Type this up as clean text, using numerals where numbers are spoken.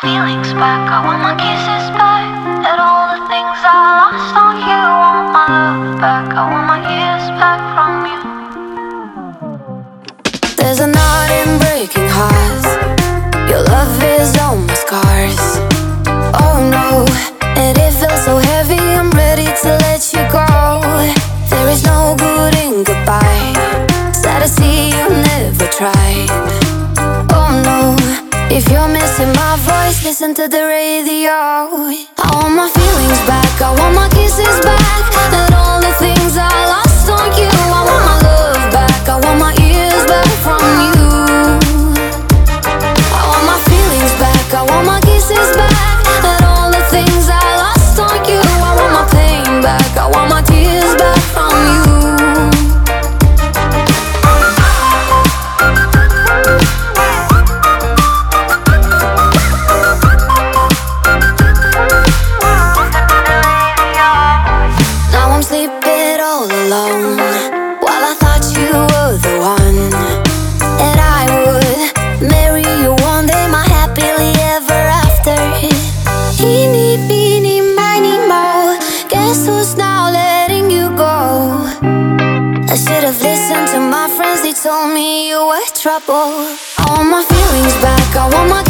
feelings back, I want my kisses back. And all the things I lost on you, I want my love back, I want my years back from you. There's a knot in breaking hearts. Your love is all my scars. Oh no, and it feels so heavy, I'm ready to let you go. There is no good in goodbye. Sad to see you never tried. Oh no, if you're missing my voice, listen to the radio. I want my feelings back, I want my kisses back. And all the things I lost on you, I want my love back, I want my ears back from you. I want my feelings back, I want my kisses back. And all the things I lost on you, I want my pain back, I want my tears back from you. Now I'm sleeping all alone, while I thought you were the one. And I would marry you one day, my happily ever after. Eeny, meeny, miny, moe, guess who's now letting you go? I should have listened to my friends, they told me you were trouble. I want my feelings back, I want my